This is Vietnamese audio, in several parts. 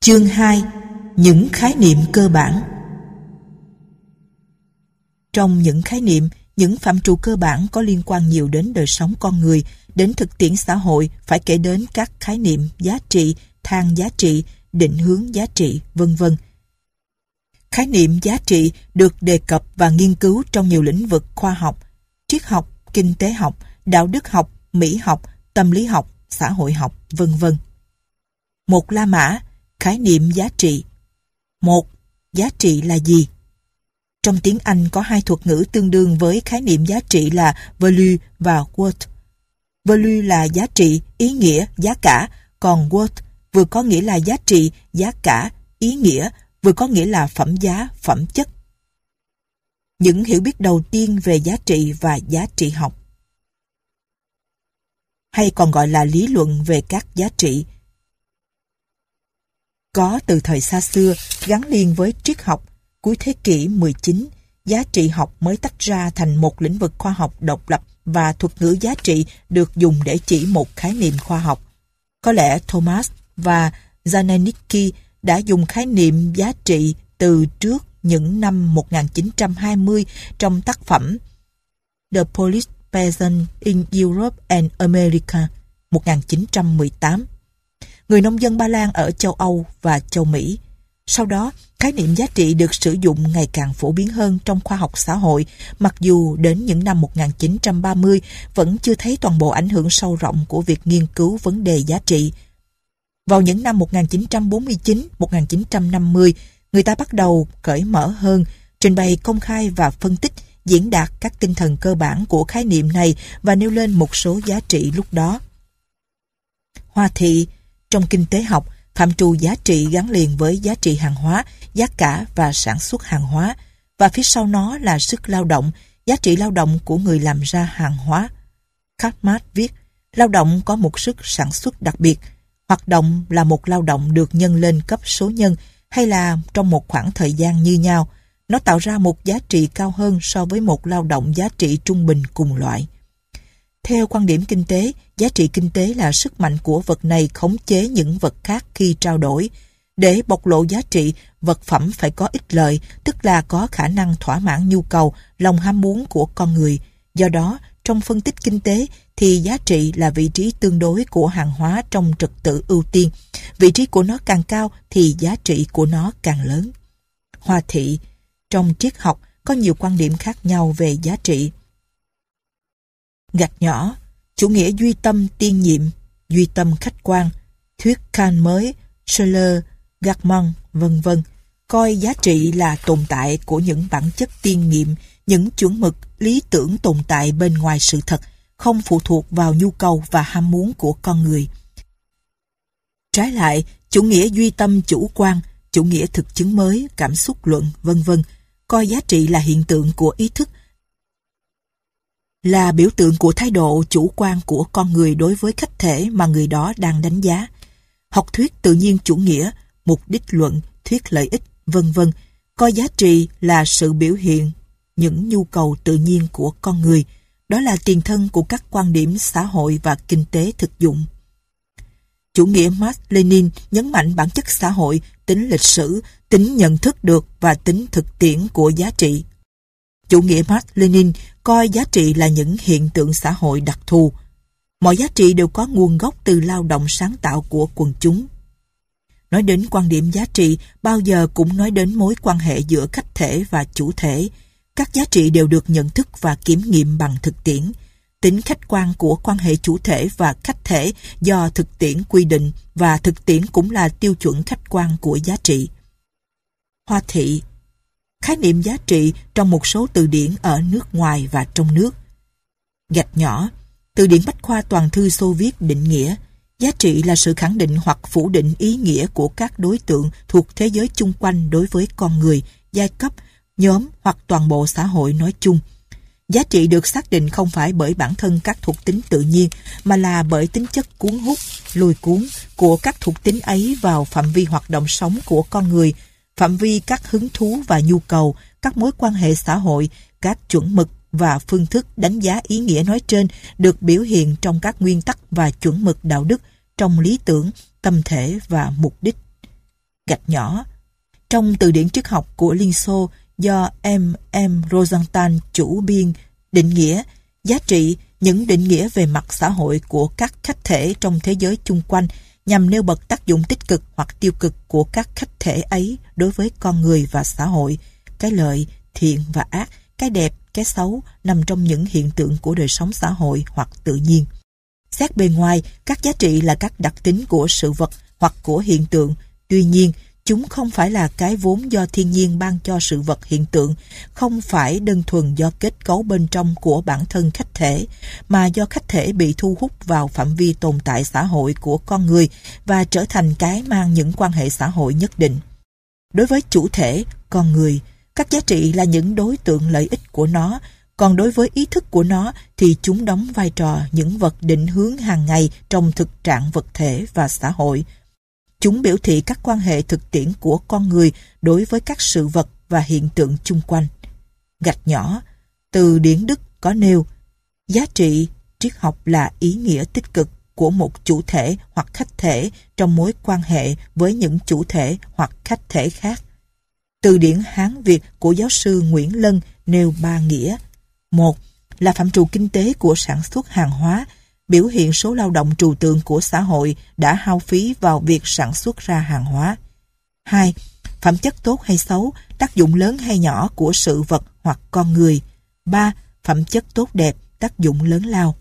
Chương 2. Những khái niệm cơ bản. Trong những khái niệm, những phạm trù cơ bản có liên quan nhiều đến đời sống con người, đến thực tiễn xã hội, phải kể đến các khái niệm giá trị, thang giá trị, định hướng giá trị, vân vân. Khái niệm giá trị được đề cập và nghiên cứu trong nhiều lĩnh vực khoa học, triết học, kinh tế học, đạo đức học, mỹ học, tâm lý học, xã hội học, vân vân. Một La Mã, khái niệm giá trị. 1. Giá trị là gì? Trong tiếng Anh có hai thuật ngữ tương đương với khái niệm giá trị là value và worth. Value là giá trị, ý nghĩa, giá cả, còn worth vừa có nghĩa là giá trị, giá cả, ý nghĩa, vừa có nghĩa là phẩm giá, phẩm chất. Những hiểu biết đầu tiên về giá trị và giá trị học, hay còn gọi là lý luận về các giá trị, có từ thời xa xưa gắn liền với triết học. Cuối thế kỷ 19, giá trị học mới tách ra thành một lĩnh vực khoa học độc lập và thuật ngữ giá trị được dùng để chỉ một khái niệm khoa học. Có lẽ Thomas và Zananicki đã dùng khái niệm giá trị từ trước những năm 1920 trong tác phẩm The Polish Peasant in Europe and America 1918. Người nông dân Ba Lan ở châu Âu và châu Mỹ. Sau đó, khái niệm giá trị được sử dụng ngày càng phổ biến hơn trong khoa học xã hội, mặc dù đến những năm 1930 vẫn chưa thấy toàn bộ ảnh hưởng sâu rộng của việc nghiên cứu vấn đề giá trị. Vào những năm 1949-1950, người ta bắt đầu cởi mở hơn, trình bày công khai và phân tích, diễn đạt các tinh thần cơ bản của khái niệm này và nêu lên một số giá trị lúc đó. Hoa thị. Trong kinh tế học, phạm trù giá trị gắn liền với giá trị hàng hóa, giá cả và sản xuất hàng hóa, và phía sau nó là sức lao động, giá trị lao động của người làm ra hàng hóa. Karl Marx viết, lao động có một sức sản xuất đặc biệt. Hoạt động là một lao động được nhân lên cấp số nhân hay là trong một khoảng thời gian như nhau. Nó tạo ra một giá trị cao hơn so với một lao động giá trị trung bình cùng loại. Theo quan điểm kinh tế, giá trị kinh tế là sức mạnh của vật này khống chế những vật khác khi trao đổi. Để bộc lộ giá trị, vật phẩm phải có ích lợi, tức là có khả năng thỏa mãn nhu cầu, lòng ham muốn của con người. Do đó, trong phân tích kinh tế thì giá trị là vị trí tương đối của hàng hóa trong trật tự ưu tiên. Vị trí của nó càng cao thì giá trị của nó càng lớn. Hoa thị. Trong triết học có nhiều quan điểm khác nhau về giá trị. Gạch nhỏ, chủ nghĩa duy tâm tiên nhiệm, duy tâm khách quan, thuyết Kant mới, Schiller, Gartman, vân vân, coi giá trị là tồn tại của những bản chất tiên nghiệm, những chuẩn mực, lý tưởng tồn tại bên ngoài sự thật, không phụ thuộc vào nhu cầu và ham muốn của con người. Trái lại, chủ nghĩa duy tâm chủ quan, chủ nghĩa thực chứng mới, cảm xúc luận, vân vân, coi giá trị là hiện tượng của ý thức, là biểu tượng của thái độ chủ quan của con người đối với khách thể mà người đó đang đánh giá. Học thuyết tự nhiên chủ nghĩa, mục đích luận, thuyết lợi ích, vân vân, coi giá trị là sự biểu hiện những nhu cầu tự nhiên của con người. Đó là tiền thân của các quan điểm xã hội và kinh tế thực dụng. Chủ nghĩa Marx Lenin nhấn mạnh bản chất xã hội, tính lịch sử, tính nhận thức được và tính thực tiễn của giá trị. Chủ nghĩa Marx Lenin coi giá trị là những hiện tượng xã hội đặc thù. Mọi giá trị đều có nguồn gốc từ lao động sáng tạo của quần chúng. Nói đến quan điểm giá trị, bao giờ cũng nói đến mối quan hệ giữa khách thể và chủ thể. Các giá trị đều được nhận thức và kiểm nghiệm bằng thực tiễn. Tính khách quan của quan hệ chủ thể và khách thể do thực tiễn quy định, và thực tiễn cũng là tiêu chuẩn khách quan của giá trị. Hoa thị. Khái niệm giá trị trong một số từ điển ở nước ngoài và trong nước. Gạch nhỏ, từ điển Bách khoa toàn thư Xô Viết định nghĩa, giá trị là sự khẳng định hoặc phủ định ý nghĩa của các đối tượng thuộc thế giới chung quanh đối với con người, giai cấp, nhóm hoặc toàn bộ xã hội nói chung. Giá trị được xác định không phải bởi bản thân các thuộc tính tự nhiên, mà là bởi tính chất cuốn hút, lôi cuốn của các thuộc tính ấy vào phạm vi hoạt động sống của con người, phạm vi các hứng thú và nhu cầu, các mối quan hệ xã hội, các chuẩn mực và phương thức đánh giá ý nghĩa nói trên được biểu hiện trong các nguyên tắc và chuẩn mực đạo đức, trong lý tưởng, tâm thể và mục đích. Gạch nhỏ. Trong từ điển triết học của Liên Xô do M. Rosenthal chủ biên, định nghĩa, giá trị, những định nghĩa về mặt xã hội của các khách thể trong thế giới chung quanh nhằm nêu bật tác dụng tích cực hoặc tiêu cực của các khách thể ấy đối với con người và xã hội. Cái lợi, thiện và ác, cái đẹp, cái xấu nằm trong những hiện tượng của đời sống xã hội hoặc tự nhiên. Xét bề ngoài, các giá trị là các đặc tính của sự vật hoặc của hiện tượng. Tuy nhiên, chúng không phải là cái vốn do thiên nhiên ban cho sự vật hiện tượng, không phải đơn thuần do kết cấu bên trong của bản thân khách thể, mà do khách thể bị thu hút vào phạm vi tồn tại xã hội của con người và trở thành cái mang những quan hệ xã hội nhất định. Đối với chủ thể, con người, các giá trị là những đối tượng lợi ích của nó, còn đối với ý thức của nó thì chúng đóng vai trò những vật định hướng hàng ngày trong thực trạng vật thể và xã hội. Chúng biểu thị các quan hệ thực tiễn của con người đối với các sự vật và hiện tượng chung quanh. Gạch nhỏ, từ điển Đức có nêu, giá trị triết học là ý nghĩa tích cực của một chủ thể hoặc khách thể trong mối quan hệ với những chủ thể hoặc khách thể khác. Từ điển Hán Việt của giáo sư Nguyễn Lân nêu 3 nghĩa. 1. Là phạm trù kinh tế của sản xuất hàng hóa, biểu hiện số lao động trừu tượng của xã hội đã hao phí vào việc sản xuất ra hàng hóa. 2. Phẩm chất tốt hay xấu, tác dụng lớn hay nhỏ của sự vật hoặc con người. 3. Phẩm chất tốt đẹp, tác dụng lớn lao.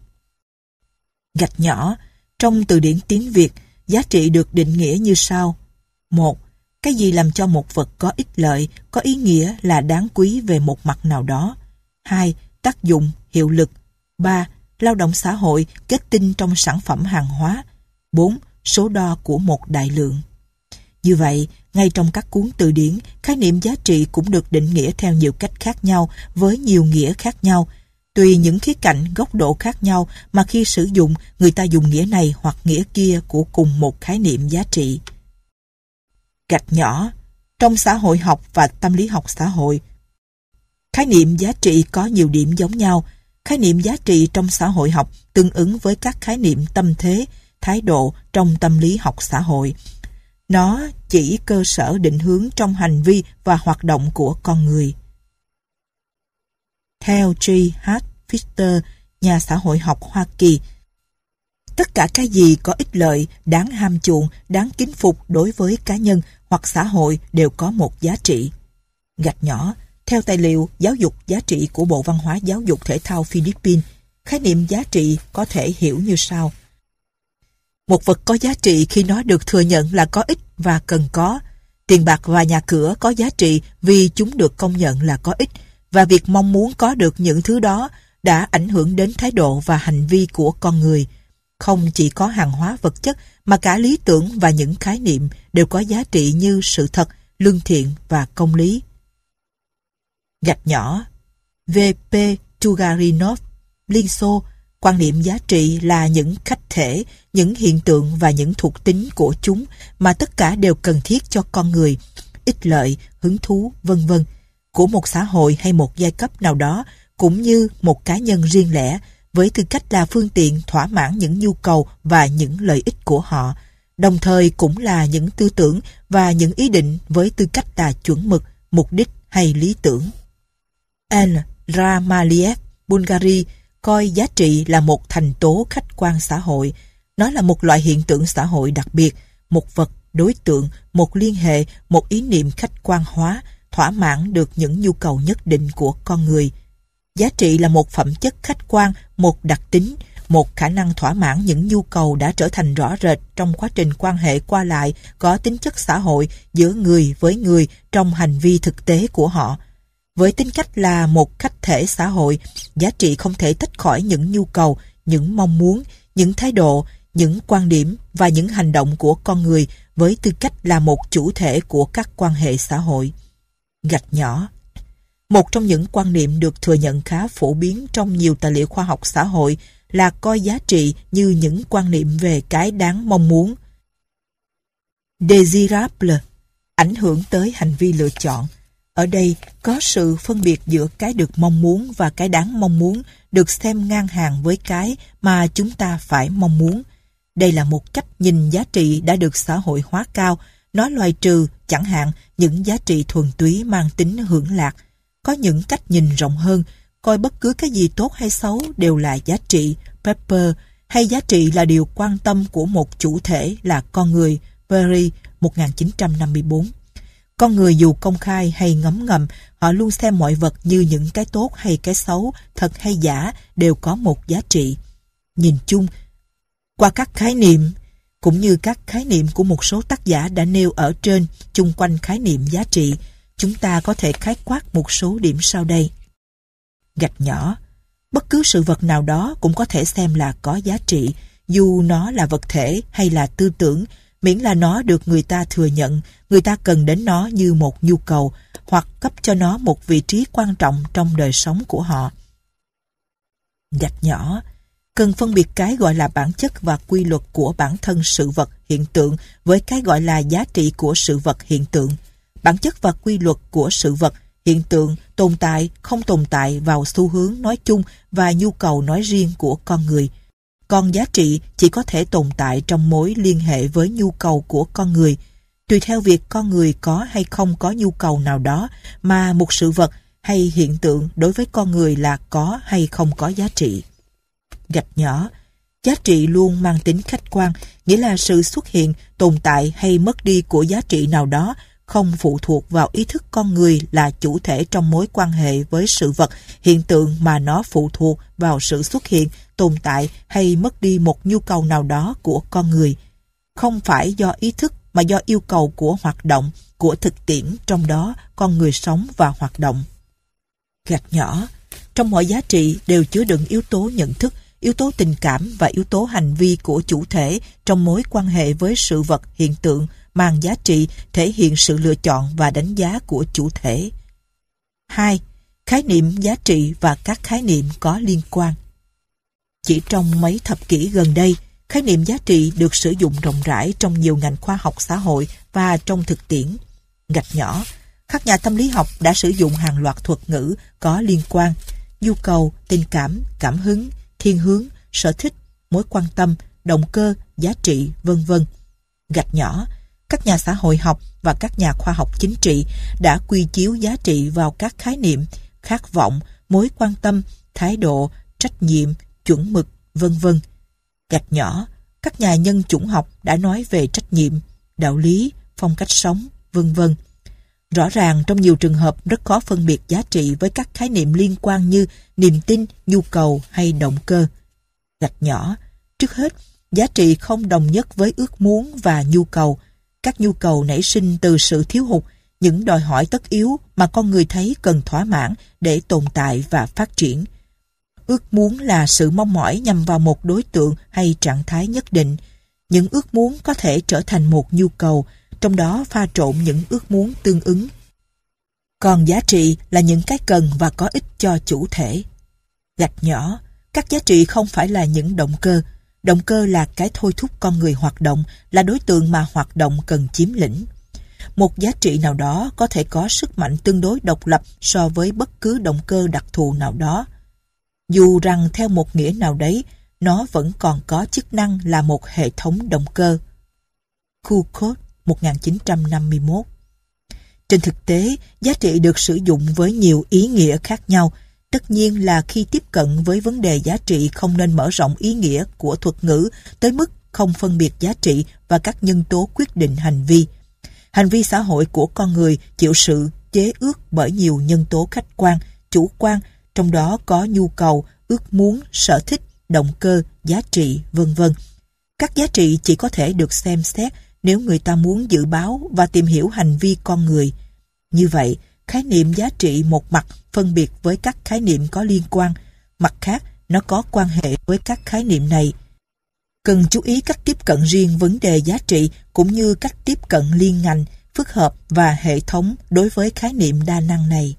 Gạch nhỏ, trong từ điển tiếng Việt, giá trị được định nghĩa như sau. 1. Cái gì làm cho một vật có ích lợi, có ý nghĩa là đáng quý về một mặt nào đó. 2. Tác dụng, hiệu lực. 3. Lao động xã hội, kết tinh trong sản phẩm hàng hóa. 4. Số đo của một đại lượng. Như vậy, ngay trong các cuốn từ điển, khái niệm giá trị cũng được định nghĩa theo nhiều cách khác nhau với nhiều nghĩa khác nhau. Tùy những khía cạnh, góc độ khác nhau mà khi sử dụng, người ta dùng nghĩa này hoặc nghĩa kia của cùng một khái niệm giá trị. Gạch nhỏ, trong xã hội học và tâm lý học xã hội, khái niệm giá trị có nhiều điểm giống nhau. Khái niệm giá trị trong xã hội học tương ứng với các khái niệm tâm thế, thái độ trong tâm lý học xã hội. Nó chỉ cơ sở định hướng trong hành vi và hoạt động của con người. Theo J. H. Pfister, nhà xã hội học Hoa Kỳ, tất cả cái gì có ích lợi, đáng ham chuộng, đáng kính phục đối với cá nhân hoặc xã hội đều có một giá trị. Gạch nhỏ, theo tài liệu giáo dục giá trị của Bộ Văn hóa Giáo dục Thể thao Philippines, khái niệm giá trị có thể hiểu như sau. Một vật có giá trị khi nó được thừa nhận là có ích và cần có. Tiền bạc và nhà cửa có giá trị vì chúng được công nhận là có ích, và việc mong muốn có được những thứ đó đã ảnh hưởng đến thái độ và hành vi của con người. Không chỉ có hàng hóa vật chất mà cả lý tưởng và những khái niệm đều có giá trị như sự thật, lương thiện và công lý. Gạch nhỏ, V.P. Tugarinov, Liên Xô, quan niệm giá trị là những khách thể, những hiện tượng và những thuộc tính của chúng mà tất cả đều cần thiết cho con người, ích lợi, hứng thú, vân vân, của một xã hội hay một giai cấp nào đó, cũng như một cá nhân riêng lẻ, với tư cách là phương tiện thỏa mãn những nhu cầu và những lợi ích của họ, đồng thời cũng là những tư tưởng và những ý định với tư cách là chuẩn mực, mục đích hay lý tưởng. N. Ramaliev, Bulgari, coi giá trị là một thành tố khách quan xã hội. Nó là một loại hiện tượng xã hội đặc biệt, một vật, đối tượng, một liên hệ, một ý niệm khách quan hóa, thỏa mãn được những nhu cầu nhất định của con người. Giá trị là một phẩm chất khách quan, một đặc tính, một khả năng thỏa mãn những nhu cầu đã trở thành rõ rệt trong quá trình quan hệ qua lại có tính chất xã hội giữa người với người trong hành vi thực tế của họ. Với tính cách là một khách thể xã hội, giá trị không thể tách khỏi những nhu cầu, những mong muốn, những thái độ, những quan điểm và những hành động của con người với tư cách là một chủ thể của các quan hệ xã hội. Gạch nhỏ. Một trong những quan niệm được thừa nhận khá phổ biến trong nhiều tài liệu khoa học xã hội là coi giá trị như những quan niệm về cái đáng mong muốn. Desirable, ảnh hưởng tới hành vi lựa chọn. Ở đây có sự phân biệt giữa cái được mong muốn và cái đáng mong muốn được xem ngang hàng với cái mà chúng ta phải mong muốn. Đây là một cách nhìn giá trị đã được xã hội hóa cao, Nó loại trừ, chẳng hạn, những giá trị thuần túy mang tính hưởng lạc. Có những cách nhìn rộng hơn, coi bất cứ cái gì tốt hay xấu đều là giá trị, Pepper, hay giá trị là điều quan tâm của một chủ thể là con người, Perry, 1954. Con người dù công khai hay ngấm ngầm, họ luôn xem mọi vật như những cái tốt hay cái xấu, thật hay giả, đều có một giá trị. Nhìn chung, qua các khái niệm, cũng như các khái niệm của một số tác giả đã nêu ở trên chung quanh khái niệm giá trị, chúng ta có thể khái quát một số điểm sau đây. Gạch nhỏ, bất cứ sự vật nào đó cũng có thể xem là có giá trị, dù nó là vật thể hay là tư tưởng, miễn là nó được người ta thừa nhận, người ta cần đến nó như một nhu cầu, hoặc cấp cho nó một vị trí quan trọng trong đời sống của họ. Gạch nhỏ, cần phân biệt cái gọi là bản chất và quy luật của bản thân sự vật hiện tượng với cái gọi là giá trị của sự vật hiện tượng. Bản chất và quy luật của sự vật hiện tượng tồn tại, không tồn tại vào xu hướng nói chung và nhu cầu nói riêng của con người. Còn giá trị chỉ có thể tồn tại trong mối liên hệ với nhu cầu của con người. Tùy theo việc con người có hay không có nhu cầu nào đó mà một sự vật hay hiện tượng đối với con người là có hay không có giá trị. Gạch nhỏ, giá trị luôn mang tính khách quan, nghĩa là sự xuất hiện, tồn tại hay mất đi của giá trị nào đó không phụ thuộc vào ý thức con người là chủ thể trong mối quan hệ với sự vật, hiện tượng, mà nó phụ thuộc vào sự xuất hiện, tồn tại hay mất đi một nhu cầu nào đó của con người. Không phải do ý thức mà do yêu cầu của hoạt động, của thực tiễn trong đó con người sống và hoạt động. Gạch nhỏ, trong mọi giá trị đều chứa đựng yếu tố nhận thức, yếu tố tình cảm và yếu tố hành vi của chủ thể trong mối quan hệ với sự vật hiện tượng mang giá trị, thể hiện sự lựa chọn và đánh giá của chủ thể. 2. Khái niệm giá trị và các khái niệm có liên quan. Chỉ trong mấy thập kỷ gần đây, khái niệm giá trị được sử dụng rộng rãi trong nhiều ngành khoa học xã hội và trong thực tiễn. Gạch nhỏ, các nhà tâm lý học đã sử dụng hàng loạt thuật ngữ có liên quan: nhu cầu, tình cảm, cảm hứng, thiên hướng, sở thích, mối quan tâm, động cơ, giá trị, vân vân. Gạch nhỏ, các nhà xã hội học và các nhà khoa học chính trị đã quy chiếu giá trị vào các khái niệm khát vọng, mối quan tâm, thái độ, trách nhiệm, chuẩn mực, vân vân. Gạch nhỏ, các nhà nhân chủng học đã nói về trách nhiệm, đạo lý, phong cách sống, vân vân. Rõ ràng trong nhiều trường hợp rất khó phân biệt giá trị với các khái niệm liên quan như niềm tin, nhu cầu hay động cơ. Gạch nhỏ, trước hết, giá trị không đồng nhất với ước muốn và nhu cầu. Các nhu cầu nảy sinh từ sự thiếu hụt, những đòi hỏi tất yếu mà con người thấy cần thỏa mãn để tồn tại và phát triển. Ước muốn là sự mong mỏi nhằm vào một đối tượng hay trạng thái nhất định. Những ước muốn có thể trở thành một nhu cầu, trong đó pha trộn những ước muốn tương ứng. Còn giá trị là những cái cần và có ích cho chủ thể. Gạch nhỏ, các giá trị không phải là những động cơ. Động cơ là cái thôi thúc con người hoạt động, là đối tượng mà hoạt động cần chiếm lĩnh. Một giá trị nào đó có thể có sức mạnh tương đối độc lập so với bất cứ động cơ đặc thù nào đó. Dù rằng theo một nghĩa nào đấy, nó vẫn còn có chức năng là một hệ thống động cơ. Foucault, 1951. Trên thực tế, giá trị được sử dụng với nhiều ý nghĩa khác nhau. Tất nhiên là khi tiếp cận với vấn đề giá trị không nên mở rộng ý nghĩa của thuật ngữ tới mức không phân biệt giá trị và các nhân tố quyết định hành vi. Hành vi xã hội của con người chịu sự chế ước bởi nhiều nhân tố khách quan, chủ quan, trong đó có nhu cầu, ước muốn, sở thích, động cơ, giá trị, vân vân. Các giá trị chỉ có thể được xem xét nếu người ta muốn dự báo và tìm hiểu hành vi con người. Như vậy, khái niệm giá trị một mặt phân biệt với các khái niệm có liên quan, mặt khác nó có quan hệ với các khái niệm này. Cần chú ý cách tiếp cận riêng vấn đề giá trị cũng như cách tiếp cận liên ngành, phức hợp và hệ thống đối với khái niệm đa năng này.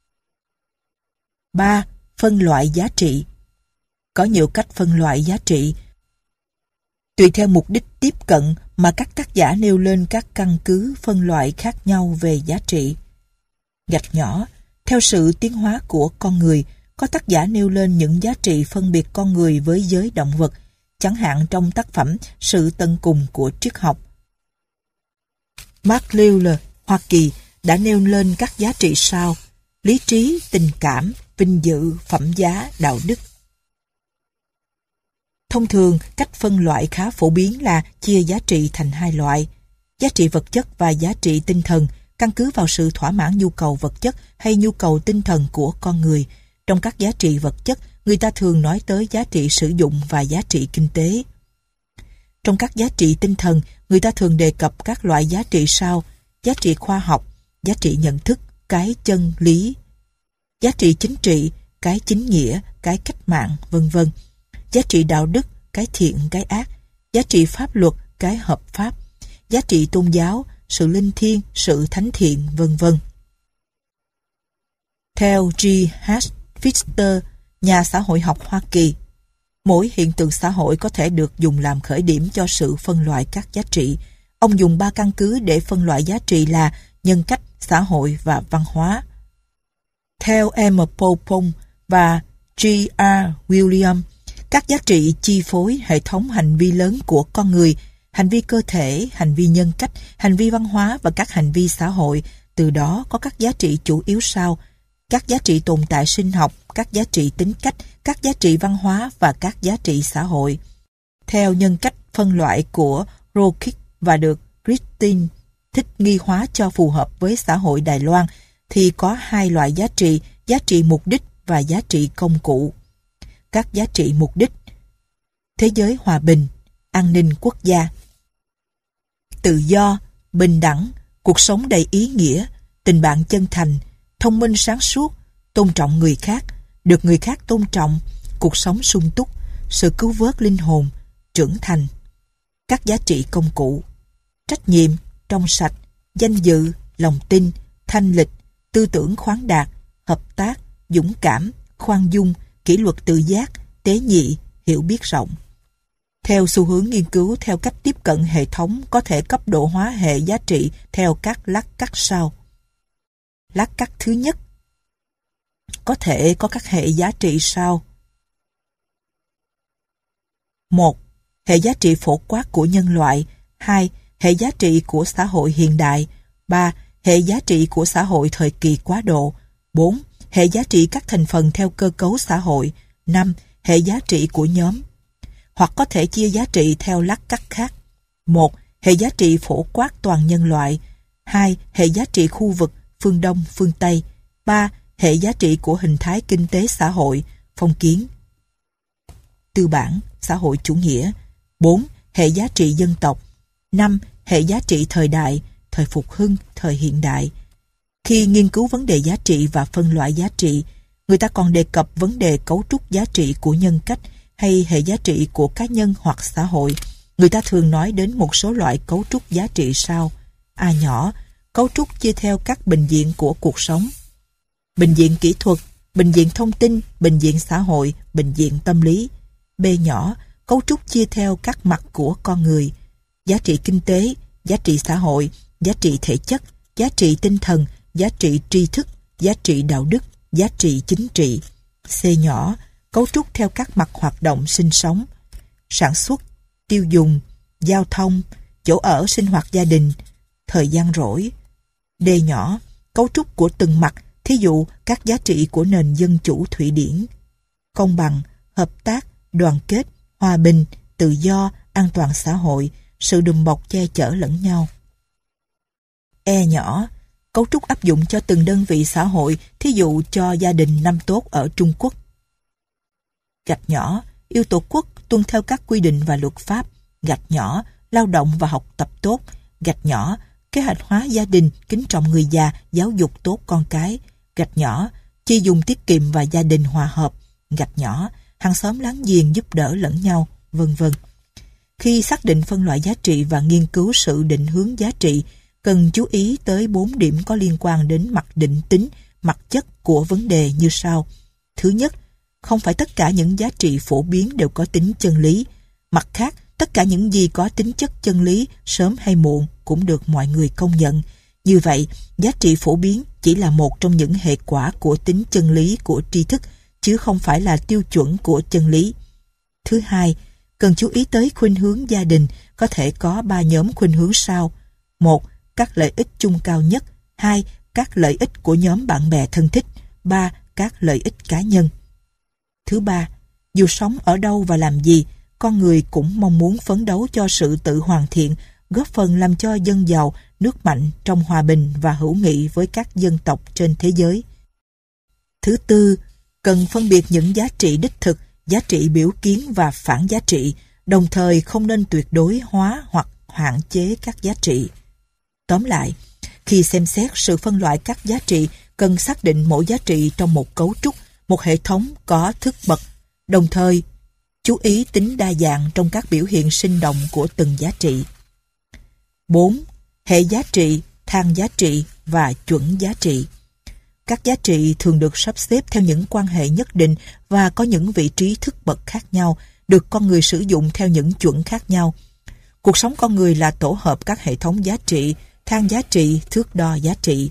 3. Phân loại giá trị. Có nhiều cách phân loại giá trị. Tùy theo mục đích tiếp cận mà các tác giả nêu lên các căn cứ phân loại khác nhau về giá trị. Gạch nhỏ, theo sự tiến hóa của con người, có tác giả nêu lên những giá trị phân biệt con người với giới động vật, chẳng hạn trong tác phẩm Sự tận cùng của triết học. Mark Lewler, Hoa Kỳ, đã nêu lên các giá trị sau: lý trí, tình cảm, vinh dự, phẩm giá, đạo đức. Thông thường, cách phân loại khá phổ biến là chia giá trị thành hai loại: giá trị vật chất và giá trị tinh thần, căn cứ vào sự thỏa mãn nhu cầu vật chất hay nhu cầu tinh thần của con người. Trong các giá trị vật chất, người ta thường nói tới giá trị sử dụng và giá trị kinh tế. Trong các giá trị tinh thần, người ta thường đề cập các loại giá trị sau: giá trị khoa học, giá trị nhận thức, cái chân lý; giá trị chính trị, cái chính nghĩa, cái cách mạng, vân vân; giá trị đạo đức, cái thiện, cái ác; giá trị pháp luật, cái hợp pháp; giá trị tôn giáo, sự linh thiêng, sự thánh thiện, vân vân. Theo G. H. Pfister, nhà xã hội học Hoa Kỳ, mỗi hiện tượng xã hội có thể được dùng làm khởi điểm cho sự phân loại các giá trị. Ông dùng 3 căn cứ để phân loại giá trị là nhân cách, xã hội và văn hóa. Theo M. Popon và G. R. William, các giá trị chi phối hệ thống hành vi lớn của con người: hành vi cơ thể, hành vi nhân cách, hành vi văn hóa và các hành vi xã hội. Từ đó có các giá trị chủ yếu sau: các giá trị tồn tại sinh học, các giá trị tính cách, các giá trị văn hóa và các giá trị xã hội. Theo nhân cách phân loại của Rokic và được Christine thích nghi hóa cho phù hợp với xã hội Đài Loan, thì có 2 loại giá trị mục đích và giá trị công cụ. Các giá trị mục đích: thế giới hòa bình, an ninh quốc gia, tự do, bình đẳng, cuộc sống đầy ý nghĩa, tình bạn chân thành, thông minh sáng suốt, tôn trọng người khác, được người khác tôn trọng, cuộc sống sung túc, sự cứu vớt linh hồn, trưởng thành. Các giá trị công cụ: trách nhiệm, trong sạch, danh dự, lòng tin, thanh lịch, tư tưởng khoáng đạt, hợp tác, dũng cảm, khoan dung, kỷ luật tự giác, tế nhị, hiểu biết rộng. Theo xu hướng nghiên cứu theo cách tiếp cận hệ thống có thể cấp độ hóa hệ giá trị theo các lát cắt sau. Lát cắt thứ nhất có thể có các hệ giá trị sau: 1. Hệ giá trị phổ quát của nhân loại. 2. Hệ giá trị của xã hội hiện đại. 3. Hệ giá trị của xã hội thời kỳ quá độ. 4. Hệ giá trị các thành phần theo cơ cấu xã hội. 5. Hệ giá trị của nhóm. Hoặc có thể chia giá trị theo lát cắt khác: 1. Hệ giá trị phổ quát toàn nhân loại. 2. Hệ giá trị khu vực phương Đông, phương Tây. 3. Hệ giá trị của hình thái kinh tế xã hội, phong kiến, tư bản, xã hội chủ nghĩa. 4. Hệ giá trị dân tộc. 5. Hệ giá trị thời đại, thời phục hưng, thời hiện đại. Khi nghiên cứu vấn đề giá trị và phân loại giá trị, người ta còn đề cập vấn đề cấu trúc giá trị của nhân cách hay hệ giá trị của cá nhân hoặc xã hội. Người ta thường nói đến một số loại cấu trúc giá trị sau: A nhỏ, cấu trúc chia theo các bình diện của cuộc sống: bình diện kỹ thuật, bình diện thông tin, bình diện xã hội, bình diện tâm lý. B nhỏ, cấu trúc chia theo các mặt của con người: giá trị kinh tế, giá trị xã hội, giá trị thể chất, giá trị tinh thần, giá trị tri thức, giá trị đạo đức, giá trị chính trị. C nhỏ, cấu trúc theo các mặt hoạt động sinh sống: sản xuất, tiêu dùng, giao thông, chỗ ở sinh hoạt gia đình, thời gian rỗi. D nhỏ, cấu trúc của từng mặt, thí dụ các giá trị của nền dân chủ Thụy Điển: công bằng, hợp tác, đoàn kết, hòa bình, tự do, an toàn xã hội, sự đùm bọc che chở lẫn nhau. E nhỏ, cấu trúc áp dụng cho từng đơn vị xã hội, thí dụ cho gia đình năm tốt ở Trung Quốc. Gạch nhỏ, yêu tổ quốc tuân theo các quy định và luật pháp. Gạch nhỏ, lao động và học tập tốt. Gạch nhỏ, kế hoạch hóa gia đình, kính trọng người già, giáo dục tốt con cái. Gạch nhỏ, chi dùng tiết kiệm và gia đình hòa hợp. Gạch nhỏ, hàng xóm láng giềng giúp đỡ lẫn nhau, vân vân. Khi xác định phân loại giá trị và nghiên cứu sự định hướng giá trị, cần chú ý tới 4 điểm có liên quan đến mặt định tính, mặt chất của vấn đề như sau. Thứ nhất, không phải tất cả những giá trị phổ biến đều có tính chân lý. Mặt khác, tất cả những gì có tính chất chân lý, sớm hay muộn cũng được mọi người công nhận. Như vậy, giá trị phổ biến chỉ là một trong những hệ quả của tính chân lý của tri thức, chứ không phải là tiêu chuẩn của chân lý. Thứ hai, cần chú ý tới khuynh hướng gia đình, có thể có 3 nhóm khuynh hướng sau. 1. các lợi ích chung cao nhất. 2. Các lợi ích của nhóm bạn bè thân thích. 3. Các lợi ích cá nhân. Thứ ba, dù sống ở đâu và làm gì, con người cũng mong muốn phấn đấu cho sự tự hoàn thiện, góp phần làm cho dân giàu, nước mạnh trong hòa bình và hữu nghị với các dân tộc trên thế giới. Thứ tư, cần phân biệt những giá trị đích thực, giá trị biểu kiến và phản giá trị, đồng thời không nên tuyệt đối hóa hoặc hạn chế các giá trị. Tóm lại, khi xem xét sự phân loại các giá trị, cần xác định mỗi giá trị trong một cấu trúc, một hệ thống có thức bậc, đồng thời chú ý tính đa dạng trong các biểu hiện sinh động của từng giá trị. 4. Hệ giá trị, thang giá trị và chuẩn giá trị. Các giá trị thường được sắp xếp theo những quan hệ nhất định và có những vị trí thức bậc khác nhau, được con người sử dụng theo những chuẩn khác nhau. Cuộc sống con người là tổ hợp các hệ thống giá trị, thang giá trị, thước đo giá trị.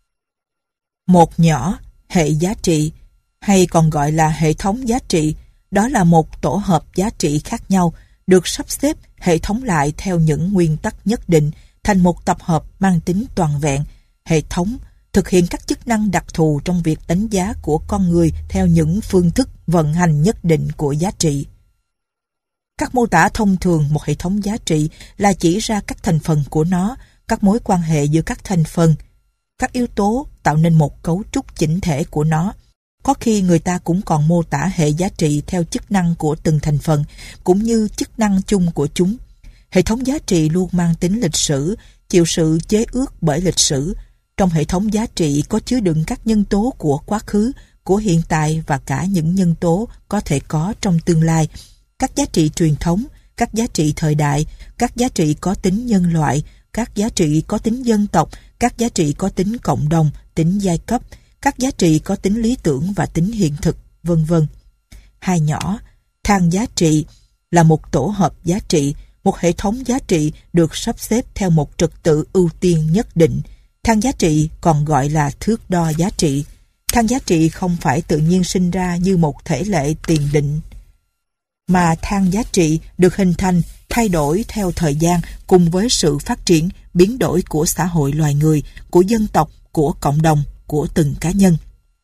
Một nhỏ, hệ giá trị, hay còn gọi là hệ thống giá trị, đó là một tổ hợp giá trị khác nhau, được sắp xếp hệ thống lại theo những nguyên tắc nhất định, thành một tập hợp mang tính toàn vẹn. Hệ thống thực hiện các chức năng đặc thù trong việc đánh giá của con người theo những phương thức vận hành nhất định của giá trị. Các mô tả thông thường một hệ thống giá trị là chỉ ra các thành phần của nó, các mối quan hệ giữa các thành phần, các yếu tố tạo nên một cấu trúc chỉnh thể của nó. Có khi người ta cũng còn mô tả hệ giá trị theo chức năng của từng thành phần, cũng như chức năng chung của chúng. Hệ thống giá trị luôn mang tính lịch sử, chịu sự chế ước bởi lịch sử. Trong hệ thống giá trị có chứa đựng các nhân tố của quá khứ, của hiện tại và cả những nhân tố có thể có trong tương lai. Các giá trị truyền thống, các giá trị thời đại, các giá trị có tính nhân loại, các giá trị có tính dân tộc, các giá trị có tính cộng đồng, tính giai cấp, các giá trị có tính lý tưởng và tính hiện thực, vân vân. Hai nhỏ, thang giá trị là một tổ hợp giá trị, một hệ thống giá trị được sắp xếp theo một trật tự ưu tiên nhất định. Thang giá trị còn gọi là thước đo giá trị. Thang giá trị không phải tự nhiên sinh ra như một thể lệ tiền định, mà thang giá trị được hình thành, thay đổi theo thời gian cùng với sự phát triển, biến đổi của xã hội loài người, của dân tộc, của cộng đồng, của từng cá nhân.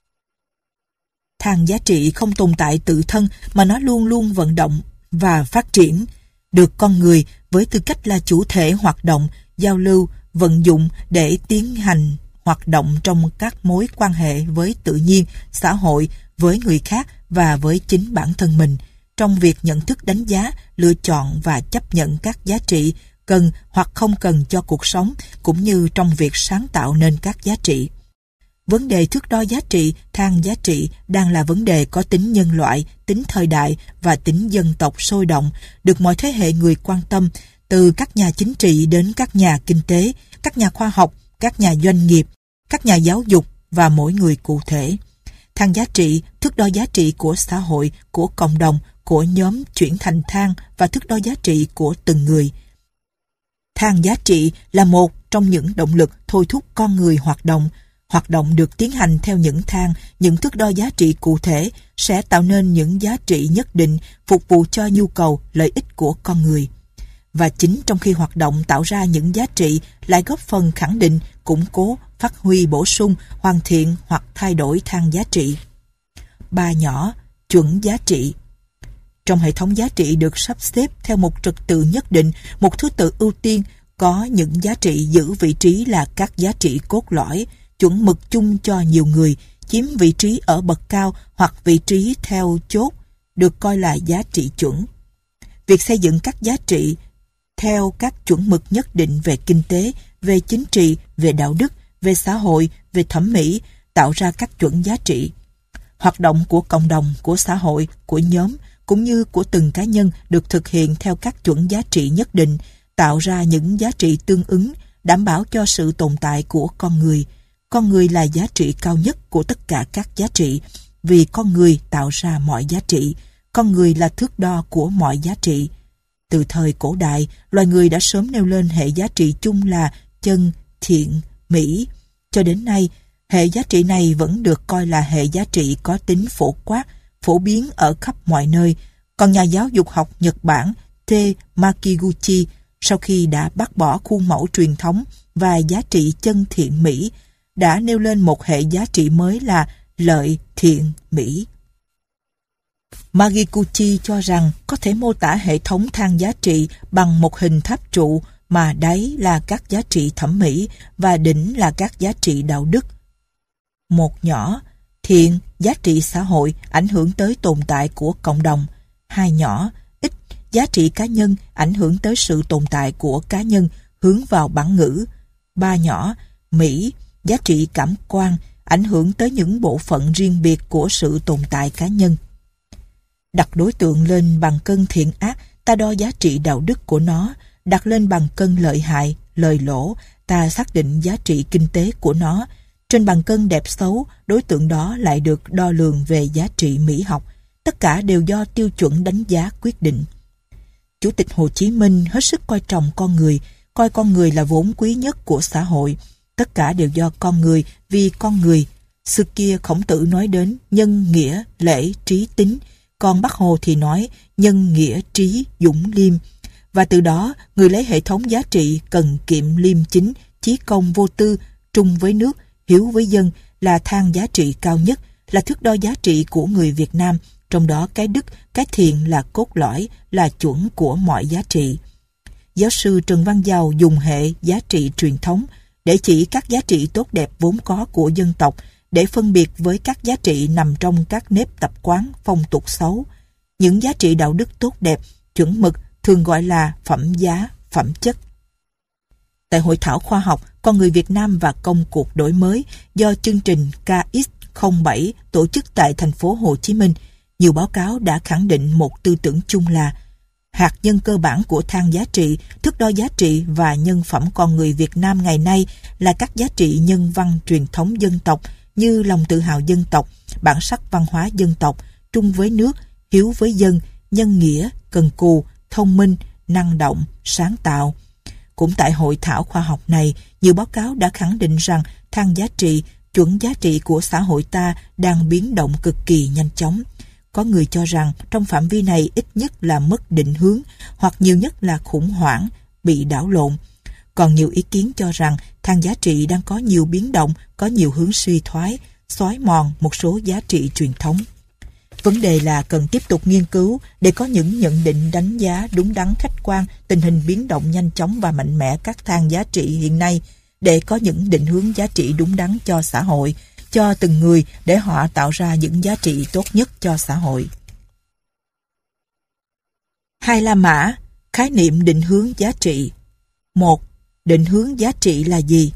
Thang giá trị không tồn tại tự thân mà nó luôn luôn vận động và phát triển, được con người với tư cách là chủ thể hoạt động, giao lưu, vận dụng để tiến hành hoạt động trong các mối quan hệ với tự nhiên, xã hội, với người khác và với chính bản thân mình, trong việc nhận thức đánh giá, lựa chọn và chấp nhận các giá trị cần hoặc không cần cho cuộc sống, cũng như trong việc sáng tạo nên các giá trị. Vấn đề thước đo giá trị, thang giá trị đang là vấn đề có tính nhân loại, tính thời đại và tính dân tộc sôi động, được mọi thế hệ người quan tâm, từ các nhà chính trị đến các nhà kinh tế, các nhà khoa học, các nhà doanh nghiệp, các nhà giáo dục và mỗi người cụ thể. Thang giá trị, thước đo giá trị của xã hội, của cộng đồng, của nhóm chuyển thành thang và thước đo giá trị của từng người. Thang giá trị là một trong những động lực thôi thúc con người hoạt động. Hoạt động được tiến hành theo những thang, những thước đo giá trị cụ thể sẽ tạo nên những giá trị nhất định phục vụ cho nhu cầu, lợi ích của con người. Và chính trong khi hoạt động tạo ra những giá trị lại góp phần khẳng định, củng cố, phát huy bổ sung, hoàn thiện hoặc thay đổi thang giá trị. Ba nhỏ, chuẩn giá trị. Trong hệ thống giá trị được sắp xếp theo một trật tự nhất định, một thứ tự ưu tiên, có những giá trị giữ vị trí là các giá trị cốt lõi, chuẩn mực chung cho nhiều người, chiếm vị trí ở bậc cao hoặc vị trí theo chốt, được coi là giá trị chuẩn. Việc xây dựng các giá trị theo các chuẩn mực nhất định về kinh tế, về chính trị, về đạo đức, về xã hội, về thẩm mỹ, tạo ra các chuẩn giá trị. Hoạt động của cộng đồng, của xã hội, của nhóm, cũng như của từng cá nhân được thực hiện theo các chuẩn giá trị nhất định, tạo ra những giá trị tương ứng, đảm bảo cho sự tồn tại của con người. Con người là giá trị cao nhất của tất cả các giá trị, vì con người tạo ra mọi giá trị. Con người là thước đo của mọi giá trị. Từ thời cổ đại, loài người đã sớm nêu lên hệ giá trị chung là chân, thiện, mỹ. Cho đến nay, hệ giá trị này vẫn được coi là hệ giá trị có tính phổ quát, phổ biến ở khắp mọi nơi. Còn nhà giáo dục học Nhật Bản T. Makiguchi sau khi đã bác bỏ khuôn mẫu truyền thống và giá trị chân thiện mỹ, đã nêu lên một hệ giá trị mới là lợi thiện mỹ. Magikuchi cho rằng có thể mô tả hệ thống thang giá trị bằng một hình tháp trụ mà đáy là các giá trị thẩm mỹ và đỉnh là các giá trị đạo đức. Một nhỏ, thiện, giá trị xã hội ảnh hưởng tới tồn tại của cộng đồng. Hai nhỏ, ích, giá trị cá nhân ảnh hưởng tới sự tồn tại của cá nhân hướng vào bản ngữ. Ba nhỏ, mỹ, giá trị cảm quan ảnh hưởng tới những bộ phận riêng biệt của sự tồn tại cá nhân. Đặt đối tượng lên bằng cân thiện ác, ta đo giá trị đạo đức của nó. Đặt lên bằng cân lợi hại, lời lỗ, ta xác định giá trị kinh tế của nó. Trên bàn cân đẹp xấu, đối tượng đó lại được đo lường về giá trị mỹ học. Tất cả đều do tiêu chuẩn đánh giá quyết định. Chủ tịch Hồ Chí Minh hết sức coi trọng con người, coi con người là vốn quý nhất của xã hội. Tất cả đều do con người, vì con người. Xưa kia Khổng Tử nói đến nhân nghĩa, lễ, trí, tín, còn Bác Hồ thì nói nhân nghĩa, trí, dũng, liêm. Và từ đó, người lấy hệ thống giá trị cần kiệm liêm chính, chí công vô tư, trung với nước, hiếu với dân là thang giá trị cao nhất, là thước đo giá trị của người Việt Nam, trong đó cái đức, cái thiện là cốt lõi, là chuẩn của mọi giá trị. Giáo sư Trần Văn Dầu dùng hệ giá trị truyền thống để chỉ các giá trị tốt đẹp vốn có của dân tộc, để phân biệt với các giá trị nằm trong các nếp tập quán, phong tục xấu. Những giá trị đạo đức tốt đẹp, chuẩn mực thường gọi là phẩm giá, phẩm chất. Tại Hội thảo khoa học Con người Việt Nam và Công cuộc đổi mới do chương trình KX07 tổ chức tại thành phố Hồ Chí Minh, nhiều báo cáo đã khẳng định một tư tưởng chung là hạt nhân cơ bản của thang giá trị, thước đo giá trị và nhân phẩm con người Việt Nam ngày nay là các giá trị nhân văn truyền thống dân tộc như lòng tự hào dân tộc, bản sắc văn hóa dân tộc, trung với nước, hiếu với dân, nhân nghĩa, cần cù, thông minh, năng động, sáng tạo. Cũng tại hội thảo khoa học này, nhiều báo cáo đã khẳng định rằng thang giá trị, chuẩn giá trị của xã hội ta đang biến động cực kỳ nhanh chóng. Có người cho rằng trong phạm vi này ít nhất là mất định hướng, hoặc nhiều nhất là khủng hoảng, bị đảo lộn. Còn nhiều ý kiến cho rằng thang giá trị đang có nhiều biến động, có nhiều hướng suy thoái, xói mòn một số giá trị truyền thống. Vấn đề là cần tiếp tục nghiên cứu để có những nhận định đánh giá đúng đắn khách quan tình hình biến động nhanh chóng và mạnh mẽ các thang giá trị hiện nay, để có những định hướng giá trị đúng đắn cho xã hội, cho từng người để họ tạo ra những giá trị tốt nhất cho xã hội. Hai La Mã, khái niệm định hướng giá trị. 1. Định hướng giá trị là gì?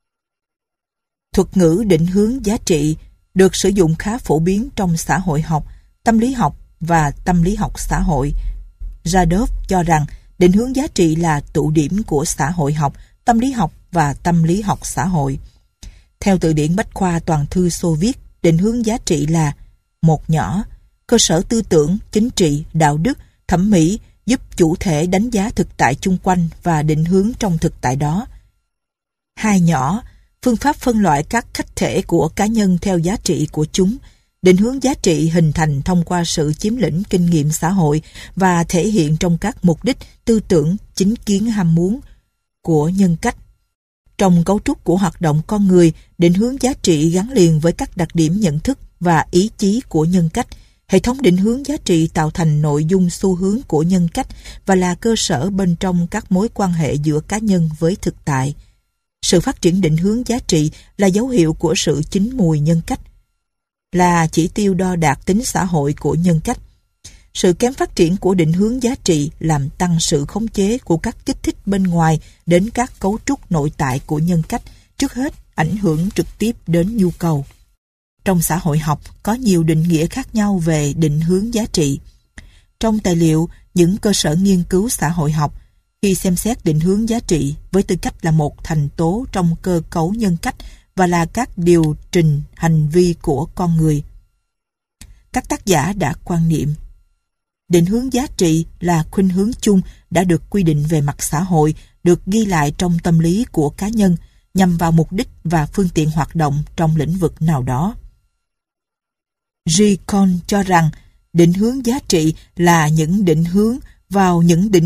Thuật ngữ định hướng giá trị được sử dụng khá phổ biến trong xã hội học, tâm lý học và tâm lý học xã hội. Radov cho rằng định hướng giá trị là tụ điểm của xã hội học, tâm lý học và tâm lý học xã hội. Theo từ điển Bách khoa toàn thư Xô Viết, định hướng giá trị là: một nhỏ, cơ sở tư tưởng, chính trị, đạo đức, thẩm mỹ giúp chủ thể đánh giá thực tại chung quanh và định hướng trong thực tại đó. Hai nhỏ, phương pháp phân loại các khách thể của cá nhân theo giá trị của chúng. Định hướng giá trị hình thành thông qua sự chiếm lĩnh kinh nghiệm xã hội và thể hiện trong các mục đích, tư tưởng, chính kiến, ham muốn của nhân cách. Trong cấu trúc của hoạt động con người, định hướng giá trị gắn liền với các đặc điểm nhận thức và ý chí của nhân cách. Hệ thống định hướng giá trị tạo thành nội dung xu hướng của nhân cách và là cơ sở bên trong các mối quan hệ giữa cá nhân với thực tại. Sự phát triển định hướng giá trị là dấu hiệu của sự chín mùi nhân cách, là chỉ tiêu đo đạc tính xã hội của nhân cách. Sự kém phát triển của định hướng giá trị làm tăng sự khống chế của các kích thích bên ngoài đến các cấu trúc nội tại của nhân cách, trước hết ảnh hưởng trực tiếp đến nhu cầu. Trong xã hội học có nhiều định nghĩa khác nhau về định hướng giá trị. Trong tài liệu những cơ sở nghiên cứu xã hội học, khi xem xét định hướng giá trị với tư cách là một thành tố trong cơ cấu nhân cách và là các điều trình hành vi của con người, các tác giả đã quan niệm định hướng giá trị là khuynh hướng chung đã được quy định về mặt xã hội, được ghi lại trong tâm lý của cá nhân nhằm vào mục đích và phương tiện hoạt động trong lĩnh vực nào đó. G. Kohn cho rằng định hướng giá trị là những định hướng vào những định hướng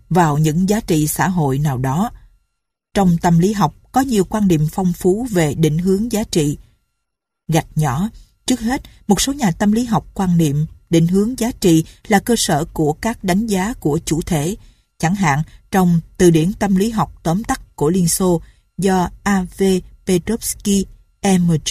vào những giá trị xã hội nào đó. Trong tâm lý học có nhiều quan điểm phong phú về định hướng giá trị. Gạch nhỏ, trước hết, một số nhà tâm lý học quan niệm định hướng giá trị là cơ sở của các đánh giá của chủ thể. Chẳng hạn, trong Từ điển tâm lý học tóm tắt của Liên Xô do A.V. Petrovsky, M.J.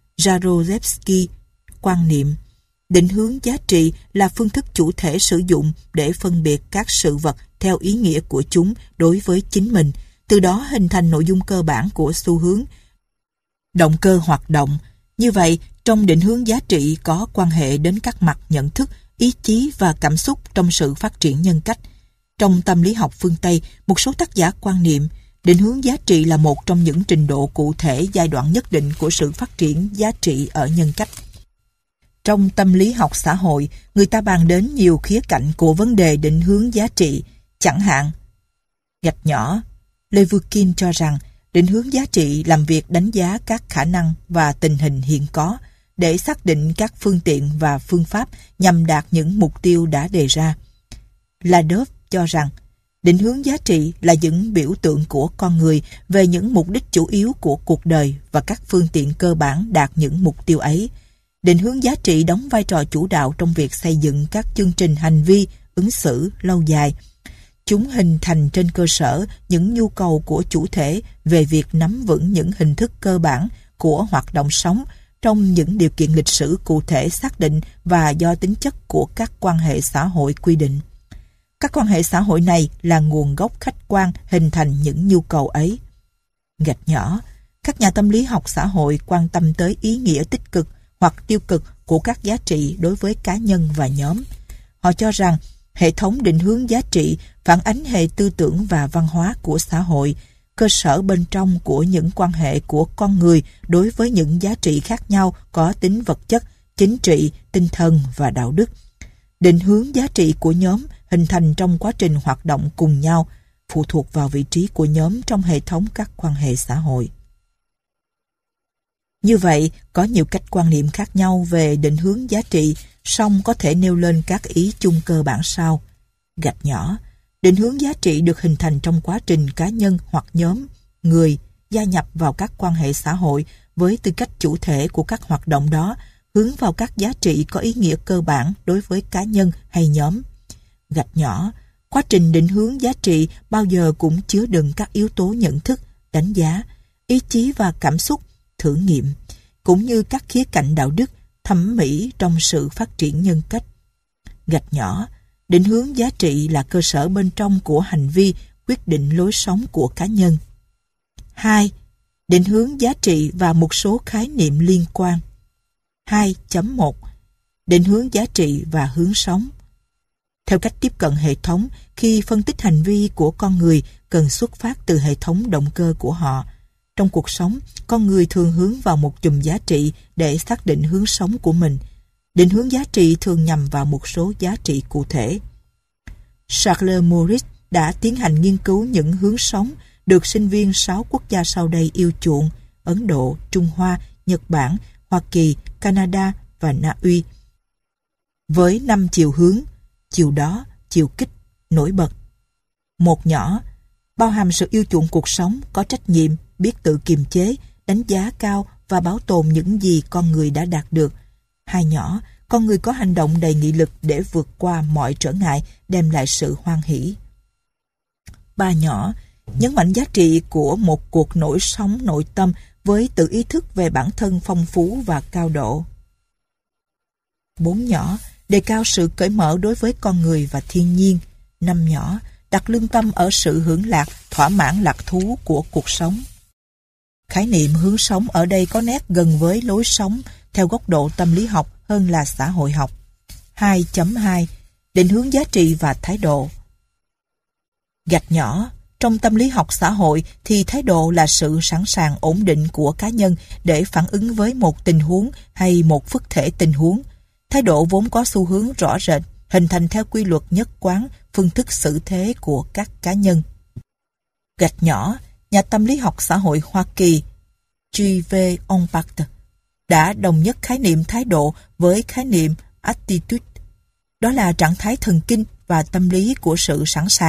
Jarozewski quan niệm định hướng giá trị là phương thức chủ thể sử dụng để phân biệt các sự vật theo ý nghĩa của chúng đối với chính mình, từ đó hình thành nội dung cơ bản của xu hướng, động cơ hoạt động. Như vậy, trong định hướng giá trị có quan hệ đến các mặt nhận thức, ý chí và cảm xúc trong sự phát triển nhân cách. Trong tâm lý học phương Tây, một số tác giả quan niệm định hướng giá trị là một trong những trình độ cụ thể giai đoạn nhất định của sự phát triển giá trị ở nhân cách. Trong tâm lý học xã hội, người ta bàn đến nhiều khía cạnh của vấn đề định hướng giá trị. Chẳng hạn, gạch nhỏ, Levikin cho rằng định hướng giá trị làm việc đánh giá các khả năng và tình hình hiện có để xác định các phương tiện và phương pháp nhằm đạt những mục tiêu đã đề ra. Ladov cho rằng định hướng giá trị là những biểu tượng của con người về những mục đích chủ yếu của cuộc đời và các phương tiện cơ bản đạt những mục tiêu ấy. Định hướng giá trị đóng vai trò chủ đạo trong việc xây dựng các chương trình hành vi, ứng xử lâu dài. Chúng hình thành trên cơ sở những nhu cầu của chủ thể về việc nắm vững những hình thức cơ bản của hoạt động sống trong những điều kiện lịch sử cụ thể xác định và do tính chất của các quan hệ xã hội quy định. Các quan hệ xã hội này là nguồn gốc khách quan hình thành những nhu cầu ấy. Gạch nhỏ, các nhà tâm lý học xã hội quan tâm tới ý nghĩa tích cực hoặc tiêu cực của các giá trị đối với cá nhân và nhóm. Họ cho rằng hệ thống định hướng giá trị phản ánh hệ tư tưởng và văn hóa của xã hội, cơ sở bên trong của những quan hệ của con người đối với những giá trị khác nhau có tính vật chất, chính trị, tinh thần và đạo đức. Định hướng giá trị của nhóm hình thành trong quá trình hoạt động cùng nhau, phụ thuộc vào vị trí của nhóm trong hệ thống các quan hệ xã hội. Như vậy, có nhiều cách quan niệm khác nhau về định hướng giá trị, song có thể nêu lên các ý chung cơ bản sau. Gạch nhỏ, định hướng giá trị được hình thành trong quá trình cá nhân hoặc nhóm, người gia nhập vào các quan hệ xã hội với tư cách chủ thể của các hoạt động đó, hướng vào các giá trị có ý nghĩa cơ bản đối với cá nhân hay nhóm. Gạch nhỏ, quá trình định hướng giá trị bao giờ cũng chứa đựng các yếu tố nhận thức, đánh giá, ý chí và cảm xúc, thử nghiệm, cũng như các khía cạnh đạo đức, thẩm mỹ trong sự phát triển nhân cách. Gạch nhỏ, định hướng giá trị là cơ sở bên trong của hành vi quyết định lối sống của cá nhân. 2. Định hướng giá trị và một số khái niệm liên quan. 2.1 Định hướng giá trị và hướng sống. Theo cách tiếp cận hệ thống, khi phân tích hành vi của con người cần xuất phát từ hệ thống động cơ của họ. Trong cuộc sống, con người thường hướng vào một chùm giá trị để xác định hướng sống của mình. Định hướng giá trị thường nhằm vào một số giá trị cụ thể. Charles Maurice đã tiến hành nghiên cứu những hướng sống được sinh viên 6 quốc gia sau đây yêu chuộng: Ấn Độ, Trung Hoa, Nhật Bản, Hoa Kỳ, Canada và Na Uy. Với 5 chiều hướng: chiều đó, chiều kích, nổi bật. Một nhỏ, bao hàm sự yêu chuộng cuộc sống, có trách nhiệm, biết tự kiềm chế, đánh giá cao và bảo tồn những gì con người đã đạt được. 2 nhỏ, con người có hành động đầy nghị lực để vượt qua mọi trở ngại, đem lại sự hoan hỷ. 3 nhỏ, nhấn mạnh giá trị của một cuộc nổi sóng nội tâm với tự ý thức về bản thân phong phú và cao độ. 4 nhỏ, đề cao sự cởi mở đối với con người và thiên nhiên. 5 nhỏ, đặt lương tâm ở sự hưởng lạc, thỏa mãn lạc thú của cuộc sống. Khái niệm hướng sống ở đây có nét gần với lối sống theo góc độ tâm lý học hơn là xã hội học. 2.2 Định hướng giá trị và thái độ. Gạch nhỏ, trong tâm lý học xã hội thì thái độ là sự sẵn sàng ổn định của cá nhân để phản ứng với một tình huống hay một phức thể tình huống. Thái độ vốn có xu hướng rõ rệt, hình thành theo quy luật nhất quán, phương thức xử thế của các cá nhân. Gạch nhỏ, nhà tâm lý học xã hội Hoa Kỳ G.V. Onpacht đã đồng nhất khái niệm thái độ với khái niệm attitude. Đó là trạng thái thần kinh và tâm lý của sự sẵn sàng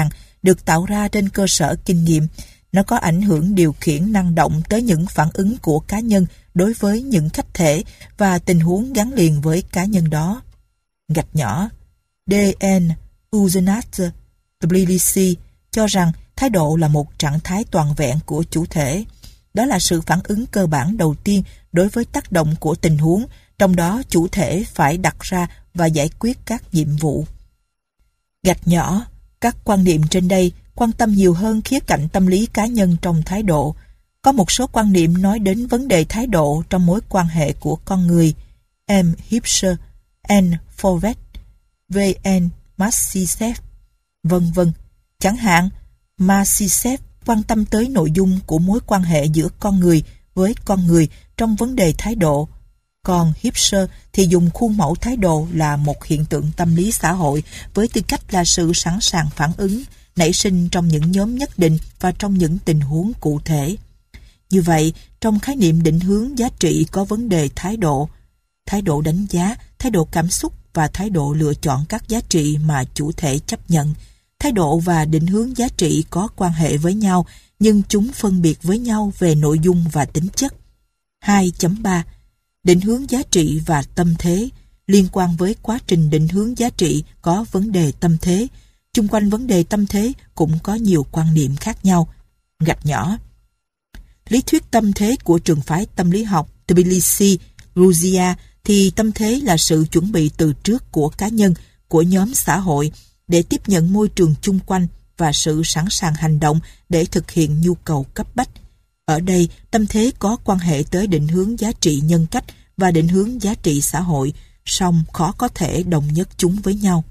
được tạo ra trên cơ sở kinh nghiệm. Nó có ảnh hưởng điều khiển năng động tới những phản ứng của cá nhân đối với những khách thể và tình huống gắn liền với cá nhân đó. Gạch nhỏ D.N. Uzenat Tbilisi cho rằng thái độ là một trạng thái toàn vẹn của chủ thể. Đó là sự phản ứng cơ bản đầu tiên đối với tác động của tình huống, trong đó chủ thể phải đặt ra và giải quyết các nhiệm vụ. Gạch nhỏ, các quan niệm trên đây quan tâm nhiều hơn khía cạnh tâm lý cá nhân trong thái độ. Có một số quan niệm nói đến vấn đề thái độ trong mối quan hệ của con người. M. Hipser, N. Forvet, V.N. Masisev, vân vân. Chẳng hạn, Masisev quan tâm tới nội dung của mối quan hệ giữa con người với con người trong vấn đề thái độ. Còn Hipser thì dùng khuôn mẫu thái độ là một hiện tượng tâm lý xã hội với tư cách là sự sẵn sàng phản ứng, nảy sinh trong những nhóm nhất định và trong những tình huống cụ thể. Như vậy, trong khái niệm định hướng giá trị có vấn đề thái độ đánh giá, thái độ cảm xúc và thái độ lựa chọn các giá trị mà chủ thể chấp nhận. Thái độ và định hướng giá trị có quan hệ với nhau, nhưng chúng phân biệt với nhau về nội dung và tính chất. 2.3. Định hướng giá trị và tâm thế. Liên quan với quá trình định hướng giá trị có vấn đề tâm thế. Chung quanh vấn đề tâm thế cũng có nhiều quan niệm khác nhau. Gạch nhỏ. Lý thuyết tâm thế của trường phái tâm lý học Tbilisi, Georgia thì tâm thế là sự chuẩn bị từ trước của cá nhân, của nhóm xã hội để tiếp nhận môi trường chung quanh và sự sẵn sàng hành động để thực hiện nhu cầu cấp bách. Ở đây, tâm thế có quan hệ tới định hướng giá trị nhân cách và định hướng giá trị xã hội, song khó có thể đồng nhất chúng với nhau.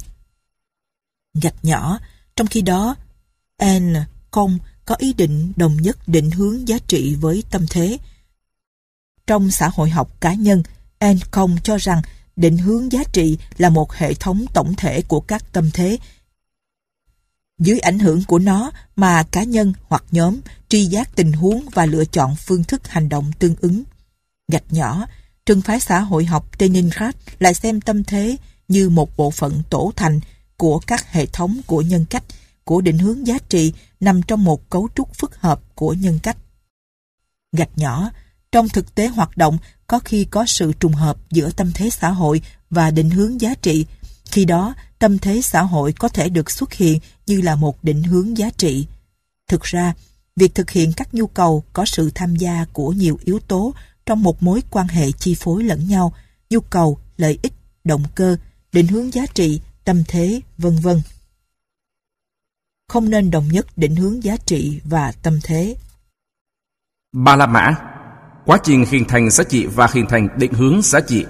Gạch nhỏ, trong khi đó, N. Công có ý định đồng nhất định hướng giá trị với tâm thế. Trong xã hội học cá nhân, N. Công cho rằng định hướng giá trị là một hệ thống tổng thể của các tâm thế. Dưới ảnh hưởng của nó mà cá nhân hoặc nhóm tri giác tình huống và lựa chọn phương thức hành động tương ứng. Gạch nhỏ, trường phái xã hội học Leningrad lại xem tâm thế như một bộ phận tổ thành của các hệ thống của nhân cách, của định hướng giá trị nằm trong một cấu trúc phức hợp của nhân cách. Gạch nhỏ, trong thực tế hoạt động có khi có sự trùng hợp giữa tâm thế xã hội và định hướng giá trị. Khi đó, tâm thế xã hội có thể được xuất hiện như là một định hướng giá trị. Thực ra, việc thực hiện các nhu cầu có sự tham gia của nhiều yếu tố trong một mối quan hệ chi phối lẫn nhau, nhu cầu, lợi ích, động cơ, định hướng giá trị, tâm thế, vân vân. Không nên đồng nhất định hướng giá trị và tâm thế. Ba la mã, quá trình hình thành giá trị và hình thành định hướng giá trị.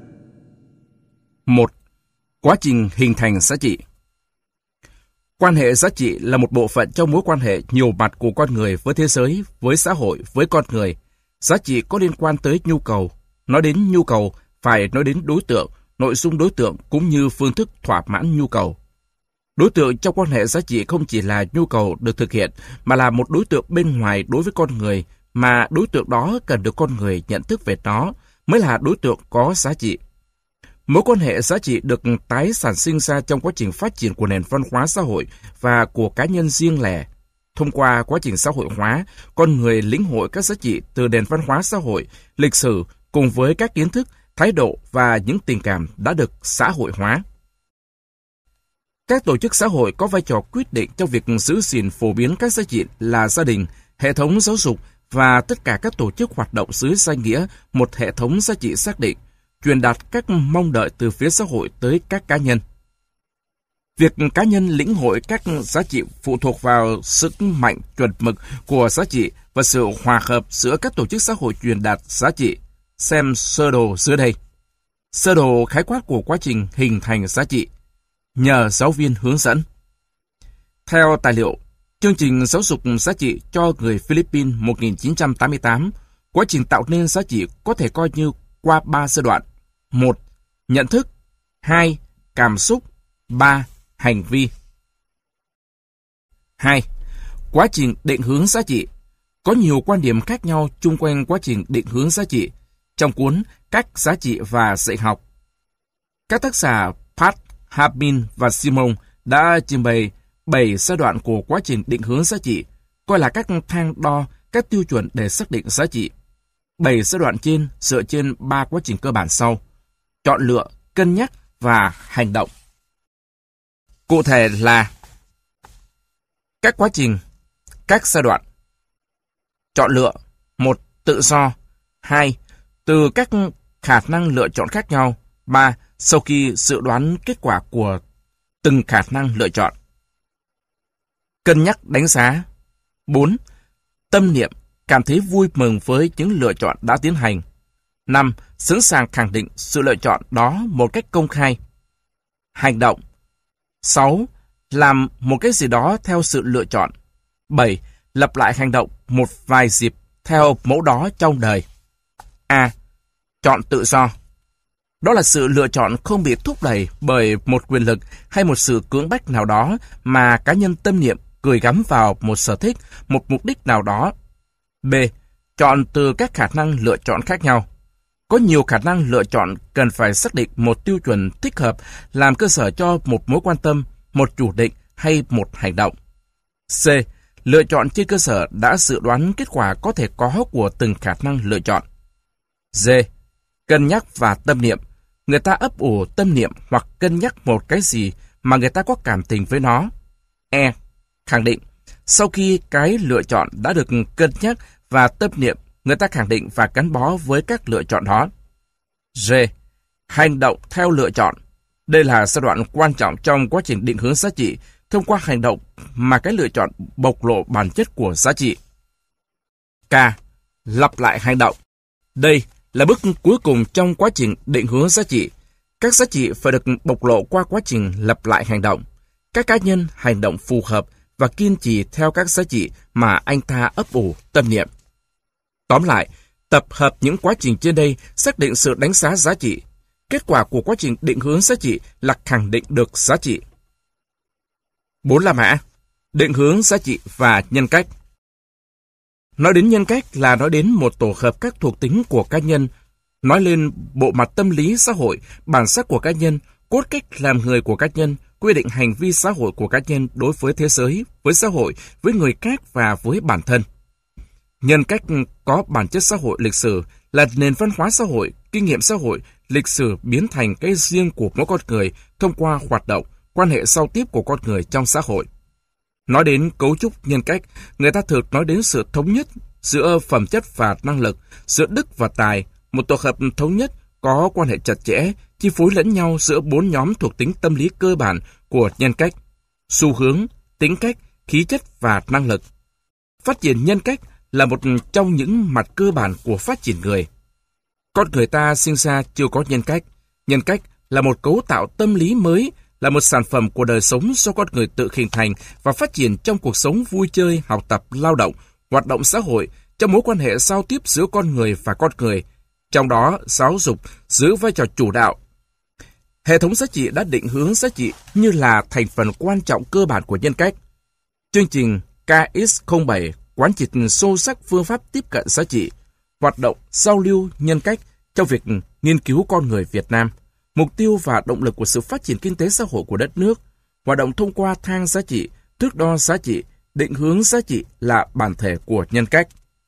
1. Quá trình hình thành giá trị. Quan hệ giá trị là một bộ phận trong mối quan hệ nhiều mặt của con người với thế giới, với xã hội, với con người. Giá trị có liên quan tới nhu cầu. Nói đến nhu cầu, phải nói đến đối tượng, nội dung đối tượng cũng như phương thức thỏa mãn nhu cầu. Đối tượng trong quan hệ giá trị không chỉ là nhu cầu được thực hiện, mà là một đối tượng bên ngoài đối với con người, mà đối tượng đó cần được con người nhận thức về nó, mới là đối tượng có giá trị. Mối quan hệ giá trị được tái sản sinh ra trong quá trình phát triển của nền văn hóa xã hội và của cá nhân riêng lẻ. Thông qua quá trình xã hội hóa, con người lĩnh hội các giá trị từ nền văn hóa xã hội, lịch sử cùng với các kiến thức, thái độ và những tình cảm đã được xã hội hóa. Các tổ chức xã hội có vai trò quyết định trong việc giữ gìn phổ biến các giá trị là gia đình, hệ thống giáo dục và tất cả các tổ chức hoạt động dưới danh nghĩa một hệ thống giá trị xác định, truyền đạt các mong đợi từ phía xã hội tới các cá nhân. Việc cá nhân lĩnh hội các giá trị phụ thuộc vào sức mạnh chuẩn mực của giá trị và sự hòa hợp giữa các tổ chức xã hội truyền đạt giá trị. Xem sơ đồ dưới đây. Sơ đồ khái quát của quá trình hình thành giá trị. Nhờ giáo viên hướng dẫn. Theo tài liệu, chương trình giáo dục giá trị cho người Philippines 1988, quá trình tạo nên giá trị có thể coi như qua 3 giai đoạn. 1. Nhận thức. 2. Cảm xúc. 3. Hành vi. 2. Quá trình định hướng giá trị. Có nhiều quan điểm khác nhau chung quanh quá trình định hướng giá trị trong cuốn Các giá trị và dạy học. Các tác giả Pat, Harbin và Simon đã trình bày 7 giai đoạn của quá trình định hướng giá trị, coi là các thang đo, các tiêu chuẩn để xác định giá trị. 7 giai đoạn trên dựa trên 3 quá trình cơ bản sau: chọn lựa, cân nhắc và hành động. Cụ thể là các quá trình, các giai đoạn. Chọn lựa: 1. Tự do. 2. Từ các khả năng lựa chọn khác nhau. 3. Sau khi dự đoán kết quả của từng khả năng lựa chọn. Cân nhắc đánh giá. 4. Tâm niệm, cảm thấy vui mừng với những lựa chọn đã tiến hành. 5. Sẵn sàng khẳng định sự lựa chọn đó một cách công khai. Hành động. 6. Làm một cái gì đó theo sự lựa chọn. 7. Lặp lại hành động một vài dịp theo mẫu đó trong đời. A. Chọn tự do. Đó là sự lựa chọn không bị thúc đẩy bởi một quyền lực hay một sự cưỡng bách nào đó mà cá nhân tâm niệm gửi gắm vào một sở thích, một mục đích nào đó. B. Chọn từ các khả năng lựa chọn khác nhau. Có nhiều khả năng lựa chọn cần phải xác định một tiêu chuẩn thích hợp làm cơ sở cho một mối quan tâm, một chủ định hay một hành động. C. Lựa chọn trên cơ sở đã dự đoán kết quả có thể có của từng khả năng lựa chọn. D. Cân nhắc và tâm niệm. Người ta ấp ủ tâm niệm hoặc cân nhắc một cái gì mà người ta có cảm tình với nó. E. Khẳng định. Sau khi cái lựa chọn đã được cân nhắc và tâm niệm, người ta khẳng định và gắn bó với các lựa chọn đó. G. Hành động theo lựa chọn. Đây là giai đoạn quan trọng trong quá trình định hướng giá trị. Thông qua hành động mà cái lựa chọn bộc lộ bản chất của giá trị. K. Lặp lại hành động. Đây là bước cuối cùng trong quá trình định hướng giá trị. Các giá trị phải được bộc lộ qua quá trình lặp lại hành động. Các cá nhân hành động phù hợp và kiên trì theo các giá trị mà anh ta ấp ủ tâm niệm. Tóm lại, tập hợp những quá trình trên đây xác định sự đánh giá giá trị. Kết quả của quá trình định hướng giá trị là khẳng định được giá trị. 4 La Mã, định hướng giá trị và nhân cách. Nói đến nhân cách là nói đến một tổ hợp các thuộc tính của cá nhân, nói lên bộ mặt tâm lý xã hội, bản sắc của cá nhân, cốt cách làm người của cá nhân, quy định hành vi xã hội của cá nhân đối với thế giới, với xã hội, với người khác và với bản thân. Nhân cách có bản chất xã hội lịch sử, là nền văn hóa xã hội, kinh nghiệm xã hội, lịch sử biến thành cái riêng của mỗi con người thông qua hoạt động, quan hệ giao tiếp của con người trong xã hội. Nói đến cấu trúc nhân cách, người ta thường nói đến sự thống nhất giữa phẩm chất và năng lực, giữa đức và tài, một tổ hợp thống nhất có quan hệ chặt chẽ, chi phối lẫn nhau giữa 4 nhóm thuộc tính tâm lý cơ bản của nhân cách: xu hướng, tính cách, khí chất và năng lực. Phát triển nhân cách là một trong những mặt cơ bản của phát triển người. Con người ta sinh ra chưa có nhân cách. Nhân cách là một cấu tạo tâm lý mới, là một sản phẩm của đời sống do con người tự hình thành và phát triển trong cuộc sống vui chơi, học tập, lao động, hoạt động xã hội, trong mối quan hệ giao tiếp giữa con người và con người. Trong đó, giáo dục giữ vai trò chủ đạo. Hệ thống giá trị đã định hướng giá trị như là thành phần quan trọng cơ bản của nhân cách. Chương trình KX07 quán triệt sâu sắc phương pháp tiếp cận giá trị, hoạt động giao lưu nhân cách trong việc nghiên cứu con người Việt Nam, mục tiêu và động lực của sự phát triển kinh tế xã hội của đất nước, hoạt động thông qua thang giá trị, thước đo giá trị, định hướng giá trị là bản thể của nhân cách.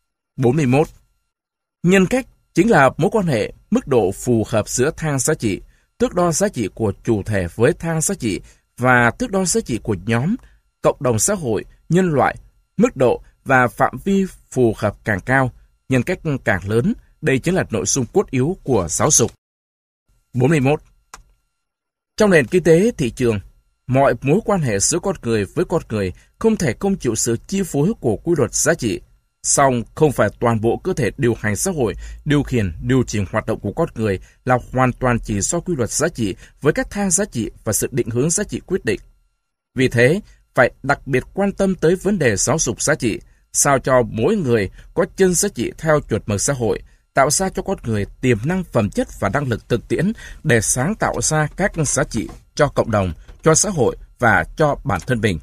41. Nhân cách chính là mối quan hệ mức độ phù hợp giữa thang giá trị, thước đo giá trị của chủ thể với thang giá trị và thước đo giá trị của nhóm, cộng đồng xã hội, nhân loại. Mức độ và phạm vi phù hợp càng cao, nhân cách càng lớn. Đây chính là nội dung cốt yếu của giáo dục. 41. Trong nền kinh tế thị trường, mọi mối quan hệ giữa con người với con người không thể không chịu sự chi phối của quy luật giá trị. Song không phải toàn bộ cơ thể điều hành xã hội, điều khiển, điều chỉnh hoạt động của con người là hoàn toàn chỉ do quy luật giá trị với các thang giá trị và sự định hướng giá trị quyết định. Vì thế, phải đặc biệt quan tâm tới vấn đề giáo dục giá trị, sao cho mỗi người có chân giá trị theo chuẩn mực xã hội, tạo ra cho con người tiềm năng phẩm chất và năng lực thực tiễn để sáng tạo ra các giá trị cho cộng đồng, cho xã hội và cho bản thân mình.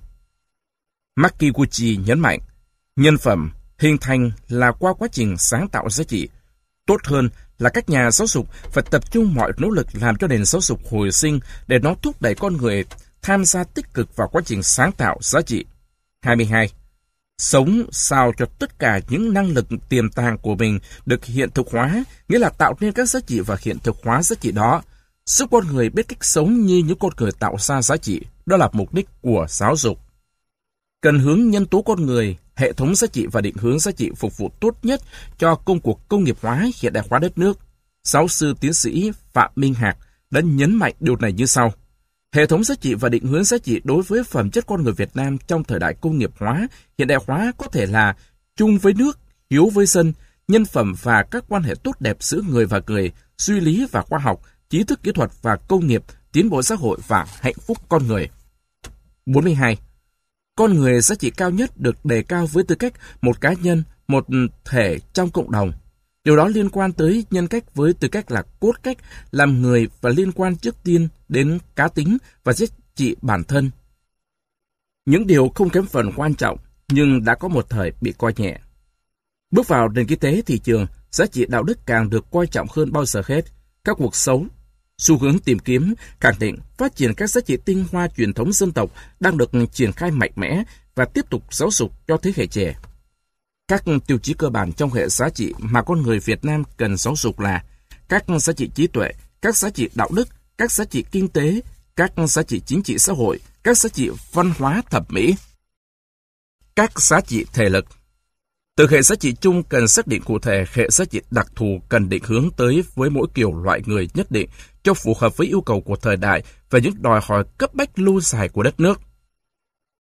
Makiguchi nhấn mạnh, nhân phẩm hình thành là qua quá trình sáng tạo giá trị. Tốt hơn là các nhà giáo dục phải tập trung mọi nỗ lực làm cho nền giáo dục hồi sinh để nó thúc đẩy con người tham gia tích cực vào quá trình sáng tạo giá trị. 22. Sống sao cho tất cả những năng lực tiềm tàng của mình được hiện thực hóa, nghĩa là tạo nên các giá trị và hiện thực hóa giá trị đó. Giúp con người biết cách sống như những con người tạo ra giá trị, đó là mục đích của giáo dục. Cần hướng nhân tố con người, hệ thống giá trị và định hướng giá trị phục vụ tốt nhất cho công cuộc công nghiệp hóa, hiện đại hóa đất nước. Giáo sư tiến sĩ Phạm Minh Hạc đã nhấn mạnh điều này như sau. Hệ thống giá trị và định hướng giá trị đối với phẩm chất con người Việt Nam trong thời đại công nghiệp hóa, hiện đại hóa có thể là chung với nước, hiếu với dân, nhân phẩm và các quan hệ tốt đẹp giữa người và người, duy lý và khoa học, trí thức kỹ thuật và công nghiệp, tiến bộ xã hội và hạnh phúc con người. 42. Con người giá trị cao nhất được đề cao với tư cách một cá nhân, một thể trong cộng đồng. Điều đó liên quan tới nhân cách với tư cách là cốt cách, làm người và liên quan trước tiên đến cá tính và giá trị bản thân. Những điều không kém phần quan trọng, nhưng đã có một thời bị coi nhẹ. Bước vào nền kinh tế thị trường, giá trị đạo đức càng được coi trọng hơn bao giờ hết. Các cuộc sống, xu hướng tìm kiếm, khẳng định, phát triển các giá trị tinh hoa truyền thống dân tộc đang được triển khai mạnh mẽ và tiếp tục giáo dục cho thế hệ trẻ. Các tiêu chí cơ bản trong hệ giá trị mà con người Việt Nam cần giáo dục là các giá trị trí tuệ, các giá trị đạo đức, các giá trị kinh tế, các giá trị chính trị xã hội, các giá trị văn hóa thẩm mỹ, các giá trị thể lực. Từ hệ giá trị chung cần xác định cụ thể hệ giá trị đặc thù cần định hướng tới với mỗi kiểu loại người nhất định cho phù hợp với yêu cầu của thời đại và những đòi hỏi cấp bách lâu dài của đất nước.